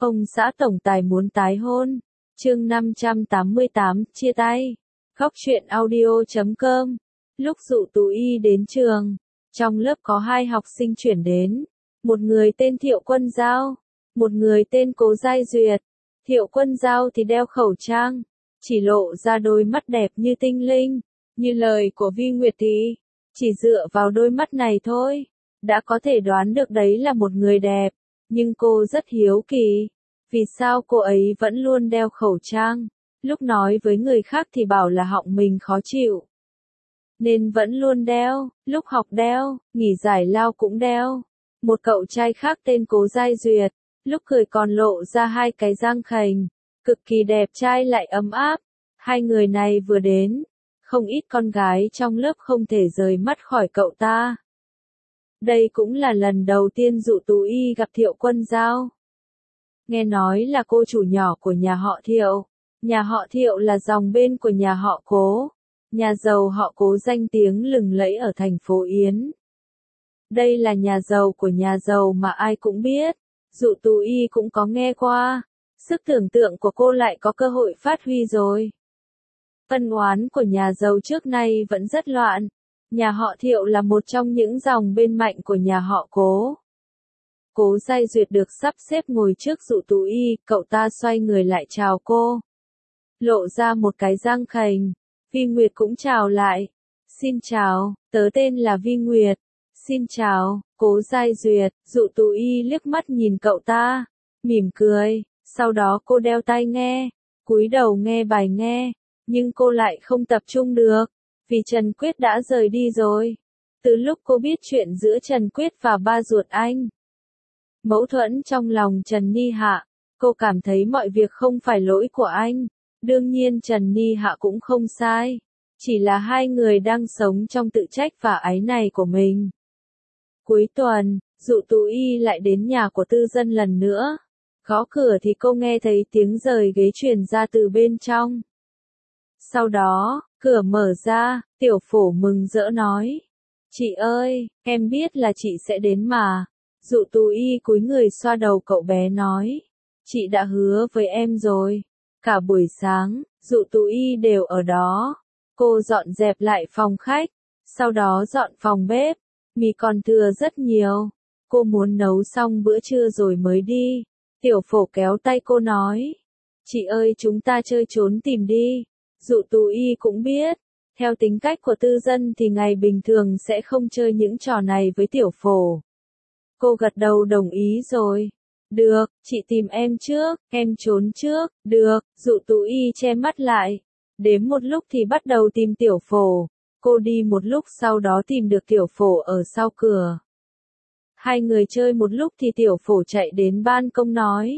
Ông xã tổng tài muốn tái hôn. Chương 588, chia tay. Góc truyện audio.com. Lúc Dụ Tú Y đến trường, trong lớp có hai học sinh chuyển đến. Một người tên Thiệu Quân Giao, một người tên Cố Giai Duyệt. Thiệu Quân Giao thì đeo khẩu trang, chỉ lộ ra đôi mắt đẹp như tinh linh. Như lời của Vi Nguyệt thì, chỉ dựa vào đôi mắt này thôi, đã có thể đoán được đấy là một người đẹp. Nhưng cô rất hiếu kỳ, vì sao cô ấy vẫn luôn đeo khẩu trang, lúc nói với người khác thì bảo là họng mình khó chịu, nên vẫn luôn đeo, lúc học đeo, nghỉ giải lao cũng đeo. Một cậu trai khác tên Cố Giai Duyệt, lúc cười còn lộ ra hai cái răng khènh, cực kỳ đẹp trai lại ấm áp. Hai người này vừa đến, không ít con gái trong lớp không thể rời mắt khỏi cậu ta. Đây cũng là lần đầu tiên Dụ Tú Y gặp Thiệu Quân Giao. Nghe nói là cô chủ nhỏ của nhà họ Thiệu. Nhà họ Thiệu là dòng bên của nhà họ Cố. Nhà giàu họ Cố danh tiếng lừng lẫy ở thành phố Yến. Đây là nhà giàu của nhà giàu mà ai cũng biết. Dụ Tú Y cũng có nghe qua. Sức tưởng tượng của cô lại có cơ hội phát huy rồi. Ân oán của nhà giàu trước nay vẫn rất loạn. Nhà họ Thiệu là một trong những dòng bên mạnh của nhà họ Cố. Cố Giai Duyệt được sắp xếp ngồi trước Dụ Tú Y, cậu ta xoay người lại chào cô. Lộ ra một cái răng khènh. Vi Nguyệt cũng chào lại. Xin chào, tớ tên là Vi Nguyệt. Xin chào, Cố Giai Duyệt. Dụ Tú Y liếc mắt nhìn cậu ta, mỉm cười. Sau đó cô đeo tai nghe, cúi đầu nghe bài nghe. Nhưng cô lại không tập trung được, vì Trần Quyết đã rời đi rồi. Từ lúc cô biết chuyện giữa Trần Quyết và ba ruột anh, mâu thuẫn trong lòng Trần Ni Hạ, cô cảm thấy mọi việc không phải lỗi của anh. Đương nhiên Trần Ni Hạ cũng không sai, chỉ là hai người đang sống trong tự trách và áy náy của mình. Cuối tuần, Dụ Tú Y lại đến nhà của Tư Dân lần nữa. Gõ cửa thì cô nghe thấy tiếng rời ghế truyền ra từ bên trong. Sau đó, cửa mở ra, Tiểu Phổ mừng rỡ nói. Chị ơi, em biết là chị sẽ đến mà. Dụ Tú Y cúi người xoa đầu cậu bé nói. Chị đã hứa với em rồi. Cả buổi sáng, Dụ Tú Y đều ở đó. Cô dọn dẹp lại phòng khách, sau đó dọn phòng bếp. Mì còn thừa rất nhiều. Cô muốn nấu xong bữa trưa rồi mới đi. Tiểu Phổ kéo tay cô nói. Chị ơi, chúng ta chơi trốn tìm đi. Dụ Tú Y cũng biết, theo tính cách của Tư Dân thì ngày bình thường sẽ không chơi những trò này với Tiểu Phổ. Cô gật đầu đồng ý rồi. Được, chị tìm em trước, em trốn trước. Được, Dụ Tú Y che mắt lại. Đếm một lúc thì bắt đầu tìm Tiểu Phổ. Cô đi một lúc sau đó tìm được Tiểu Phổ ở sau cửa. Hai người chơi một lúc thì Tiểu Phổ chạy đến ban công nói.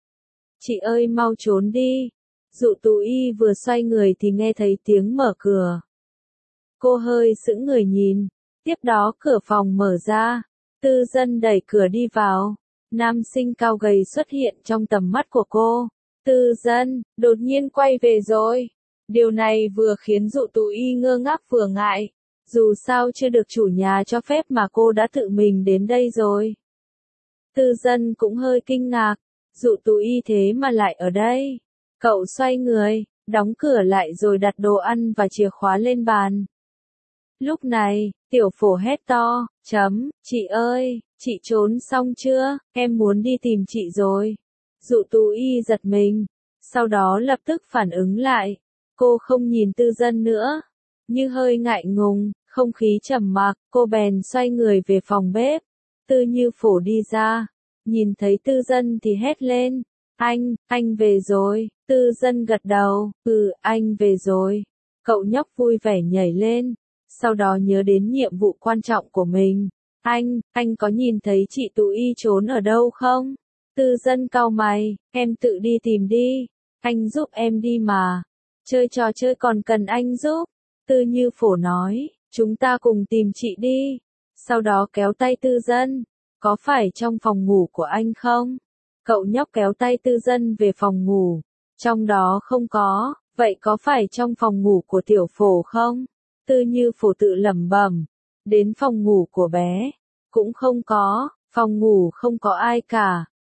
Chị ơi mau trốn đi. Dụ Tú Y vừa xoay người thì nghe thấy tiếng mở cửa. Cô hơi sững người nhìn. Tiếp đó cửa phòng mở ra. Tư Dân đẩy cửa đi vào. Nam sinh cao gầy xuất hiện trong tầm mắt của cô. Tư Dân, đột nhiên quay về rồi. Điều này vừa khiến Dụ Tú Y ngơ ngác vừa ngại. Dù sao chưa được chủ nhà cho phép mà cô đã tự mình đến đây rồi. Tư Dân cũng hơi kinh ngạc. Dụ Tú Y thế mà lại ở đây. Cậu xoay người, đóng cửa lại rồi đặt đồ ăn và chìa khóa lên bàn. Lúc này, Tiểu Phổ hét to, chị ơi, chị trốn xong chưa, em muốn đi tìm chị rồi. Dụ Tú Y giật mình, sau đó lập tức phản ứng lại. Cô không nhìn Tư Dân nữa, như hơi ngại ngùng, không khí trầm mặc, cô bèn xoay người về phòng bếp. Tư Như Phổ đi ra, nhìn thấy Tư Dân thì hét lên. Anh về rồi. Tư Dân gật đầu, anh về rồi. Cậu nhóc vui vẻ nhảy lên, sau đó nhớ đến nhiệm vụ quan trọng của mình. Anh có nhìn thấy chị Tú Y trốn ở đâu không? Tư Dân cau mày, em tự đi tìm đi. Anh giúp em đi mà. Chơi trò chơi còn cần anh giúp. Tư Như Phổ nói, chúng ta cùng tìm chị đi. Sau đó kéo tay Tư Dân, có phải trong phòng ngủ của anh không? Cậu nhóc kéo tay Tư Dân về phòng ngủ. Trong đó không có, vậy có phải trong phòng ngủ của Tiểu Phổ không? Tư Như Phổ tự lẩm bẩm. Đến phòng ngủ của bé, cũng không có, phòng ngủ không có ai cả.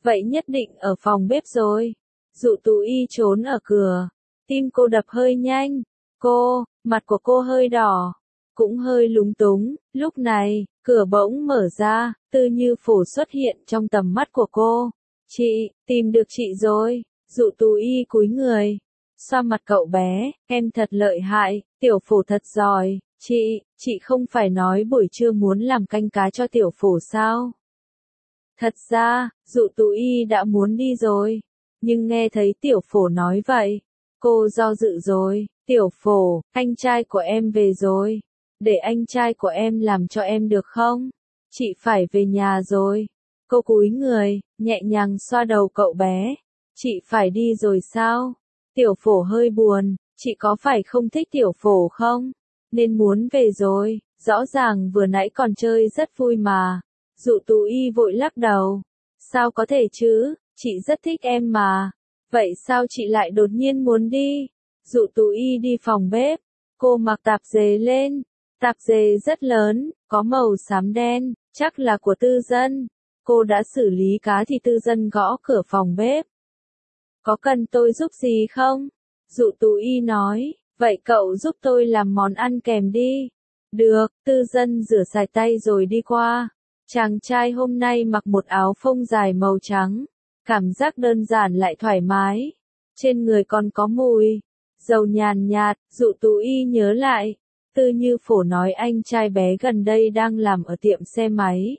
vậy nhất định ở phòng bếp rồi. Dụ Tú Y trốn ở cửa, tim cô đập hơi nhanh. Mặt của cô hơi đỏ, cũng hơi lúng túng. Lúc này, cửa bỗng mở ra, Tư Như Phổ xuất hiện trong tầm mắt của cô. Chị, tìm được chị rồi. Dụ Tú Y cúi người, xoa mặt cậu bé, em thật lợi hại, Tiểu Phổ thật giỏi. Chị không phải nói buổi trưa muốn làm canh cá cho Tiểu Phổ sao? Thật ra, Dụ Tú Y đã muốn đi rồi, nhưng nghe thấy Tiểu Phổ nói vậy, cô do dự rồi. Tiểu Phổ, anh trai của em về rồi, để anh trai của em làm cho em được không? Chị phải về nhà rồi. Cô cúi người, nhẹ nhàng xoa đầu cậu bé. Chị phải đi rồi sao? Tiểu Phổ hơi buồn, chị có phải không thích Tiểu Phổ không? Nên muốn về rồi, rõ ràng vừa nãy còn chơi rất vui mà. Dụ Tú Y vội lắc đầu. Sao có thể chứ, chị rất thích em mà. Vậy sao chị lại đột nhiên muốn đi? Dụ Tú Y đi phòng bếp, cô mặc tạp dề lên. Tạp dề rất lớn, có màu xám đen, chắc là của Tư Dân. Cô đã xử lý cá thì Tư Dân gõ cửa phòng bếp. Có cần tôi giúp gì không? Dụ Tú Y nói, vậy cậu giúp tôi làm món ăn kèm đi. Được, Tư Dân rửa sạch tay rồi đi qua. Chàng trai hôm nay mặc một áo phông dài màu trắng, cảm giác đơn giản lại thoải mái. Trên người còn có mùi dầu nhàn nhạt. Dụ Tú Y nhớ lại, Tư Như Phổ nói anh trai bé gần đây đang làm ở tiệm xe máy.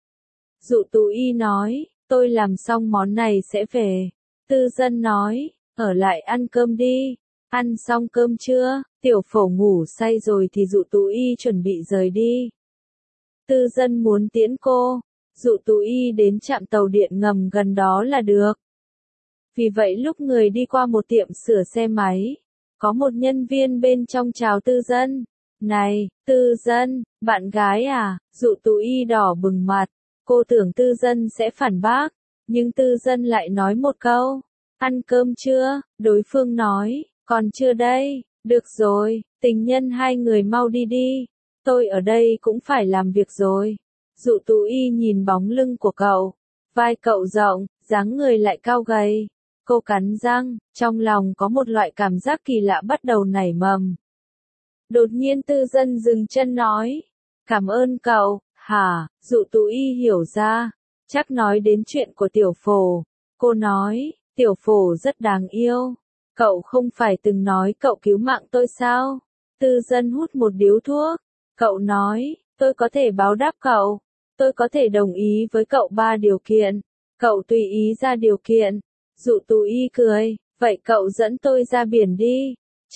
Dụ Tú Y nói, tôi làm xong món này sẽ về. Tư Dân nói, ở lại ăn cơm đi. Ăn xong cơm chưa? Tiểu Phổ ngủ say rồi thì Dụ Tú Y chuẩn bị rời đi. Tư Dân muốn tiễn cô. Dụ Tú Y đến trạm tàu điện ngầm gần đó là được. Vì vậy lúc người đi qua một tiệm sửa xe máy, có một nhân viên bên trong chào Tư Dân. Này, Tư Dân, bạn gái à? Dụ Tú Y đỏ bừng mặt. Cô tưởng Tư Dân sẽ phản bác, nhưng Tư Dân lại nói một câu. Ăn cơm chưa? Đối phương nói, còn chưa đây. Được rồi, tình nhân hai người mau đi đi. Tôi ở đây cũng phải làm việc rồi. Dụ Tú Y nhìn bóng lưng của cậu. Vai cậu rộng, dáng người lại cao gầy. Cô cắn răng, trong lòng có một loại cảm giác kỳ lạ bắt đầu nảy mầm. Đột nhiên Tư Dân dừng chân nói. Cảm ơn cậu. Hả? Dụ Tú Y hiểu ra. Chắc nói đến chuyện của Tiểu Phổ. Cô nói, Tiểu Phổ rất đáng yêu. Cậu không phải từng nói cậu cứu mạng tôi sao? Tư Dân hút một điếu thuốc. Cậu nói, tôi có thể báo đáp cậu. Tôi có thể đồng ý với cậu 3 điều kiện. Cậu tùy ý ra điều kiện. Dụ Tú Y cười, vậy cậu dẫn tôi ra biển đi.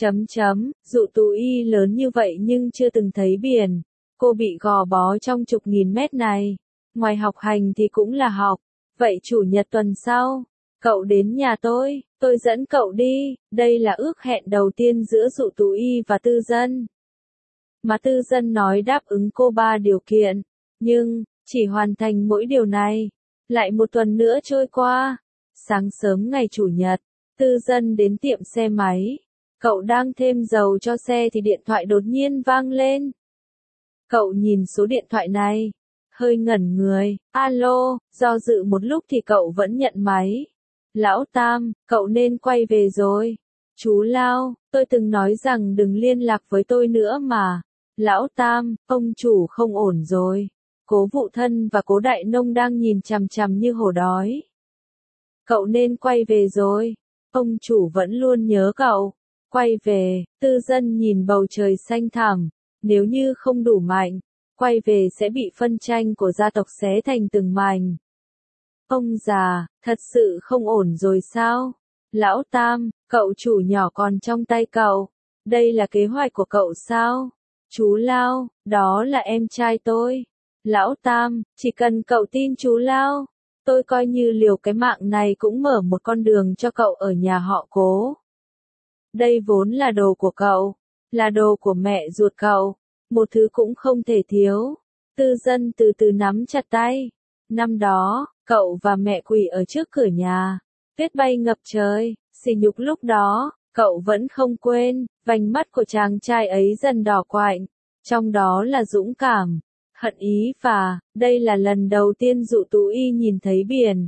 Dụ Tú Y lớn như vậy nhưng chưa từng thấy biển. Cô bị gò bó trong chục nghìn mét này. Ngoài học hành thì cũng là học. Vậy chủ nhật tuần sau, cậu đến nhà tôi dẫn cậu đi. Đây là ước hẹn đầu tiên giữa Dụ Tú Y và Tư Dân. Mà Tư Dân nói đáp ứng cô 3 điều kiện. Nhưng, chỉ hoàn thành mỗi điều này. Lại một tuần nữa trôi qua. Sáng sớm ngày chủ nhật, Tư Dân đến tiệm xe máy. Cậu đang thêm dầu cho xe thì điện thoại đột nhiên vang lên. Cậu nhìn số điện thoại này, hơi ngẩn người. Alo, do dự một lúc thì cậu vẫn nhận máy. Lão Tam, cậu nên quay về rồi. Chú Lao, tôi từng nói rằng đừng liên lạc với tôi nữa mà. Lão Tam, ông chủ không ổn rồi. Cố Vụ Thân và Cố Đại Nông đang nhìn chằm chằm như hổ đói. Cậu nên quay về rồi. Ông chủ vẫn luôn nhớ cậu. Quay về. Tư Dân nhìn bầu trời xanh thẳm. Nếu như không đủ mạnh, quay về sẽ bị phân tranh của gia tộc xé thành từng mảnh. Ông già, thật sự không ổn rồi sao? Lão Tam, cậu chủ nhỏ còn trong tay cậu. Đây là kế hoạch của cậu sao? Chú Lao, đó là em trai tôi. Lão Tam, chỉ cần cậu tin chú Lao, tôi coi như liều cái mạng này cũng mở một con đường cho cậu ở nhà họ Cố. Đây vốn là đồ của cậu, là đồ của mẹ ruột cậu, một thứ cũng không thể thiếu. Tư Dân từ từ nắm chặt tay. Năm đó, cậu và mẹ quỳ ở trước cửa nhà, tuyết bay ngập trời, sỉ nhục lúc đó, cậu vẫn không quên. Vành mắt của chàng trai ấy dần đỏ quạnh, trong đó là dũng cảm, hận ý và, đây là lần đầu tiên Dụ Tú Y nhìn thấy biển.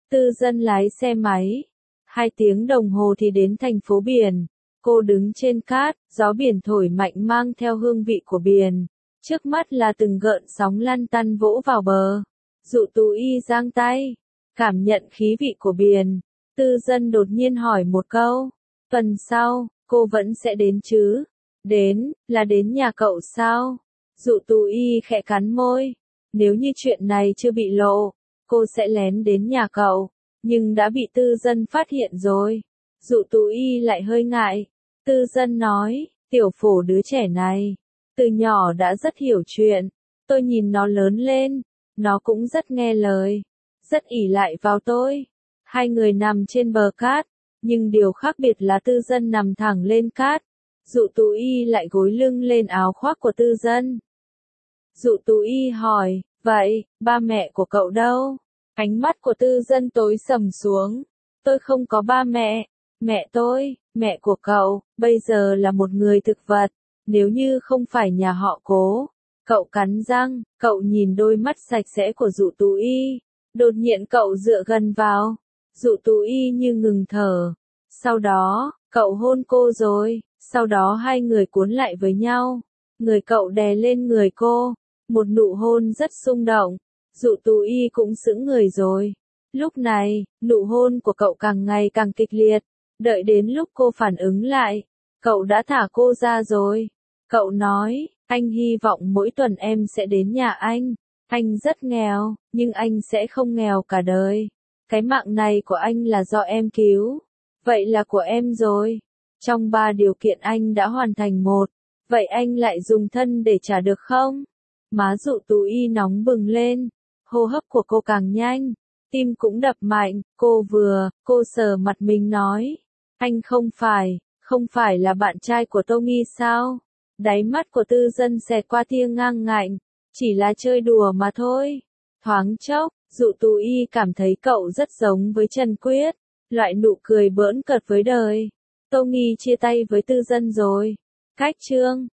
Tư Dân lái xe máy. 2 tiếng đồng hồ thì đến thành phố biển. Cô đứng trên cát, gió biển thổi mạnh mang theo hương vị của biển. Trước mắt là từng gợn sóng lăn tăn vỗ vào bờ. Dụ Tú Y giang tay, cảm nhận khí vị của biển. Tư Dân đột nhiên hỏi một câu. Tuần sau, cô vẫn sẽ đến chứ? Đến, là đến nhà cậu sao? Dụ Tú Y khẽ cắn môi. Nếu như chuyện này chưa bị lộ, cô sẽ lén đến nhà cậu. Nhưng đã bị Tư Dân phát hiện rồi. Dụ Tú Y lại hơi ngại. Tư Dân nói, tiểu phổ đứa trẻ này, từ nhỏ đã rất hiểu chuyện. Tôi nhìn nó lớn lên, nó cũng rất nghe lời, rất ỷ lại vào tôi. 2 người nằm trên bờ cát, nhưng điều khác biệt là Tư Dân nằm thẳng lên cát. Dụ Tú Y lại gối lưng lên áo khoác của Tư Dân. Dụ Tú Y hỏi, vậy, ba mẹ của cậu đâu? Ánh mắt của Tư Dân tối sầm xuống. Tôi không có ba mẹ. Mẹ tôi, mẹ của cậu, bây giờ là một người thực vật. Nếu như không phải nhà họ Cố. Cậu cắn răng, cậu nhìn đôi mắt sạch sẽ của Dụ Tú Y. Đột nhiên cậu dựa gần vào. Dụ Tú Y như ngừng thở. Sau đó, cậu hôn cô rồi. Sau đó 2 người cuốn lại với nhau. Người cậu đè lên người cô. Một nụ hôn rất xung động. Dụ Tú Y cũng sững người rồi. Lúc này, nụ hôn của cậu càng ngày càng kịch liệt. Đợi đến lúc cô phản ứng lại, cậu đã thả cô ra rồi. Cậu nói, anh hy vọng mỗi tuần em sẽ đến nhà anh. Anh rất nghèo, nhưng anh sẽ không nghèo cả đời. Cái mạng này của anh là do em cứu. Vậy là của em rồi. Trong 3 điều kiện anh đã hoàn thành một. Vậy anh lại dùng thân để trả được không? Má Dụ Tú Y nóng bừng lên. Hô hấp của cô càng nhanh. Tim cũng đập mạnh. Cô sờ mặt mình nói. Anh không phải là bạn trai của Tommy sao? Đáy mắt của Tư Dân xẹt qua tia ngang ngạnh. Chỉ là chơi đùa mà thôi. Thoáng chốc, Dụ Tú Y cảm thấy cậu rất giống với Trần Quyết. Loại nụ cười bỡn cợt với đời. Tommy chia tay với Tư Dân rồi. Cách chương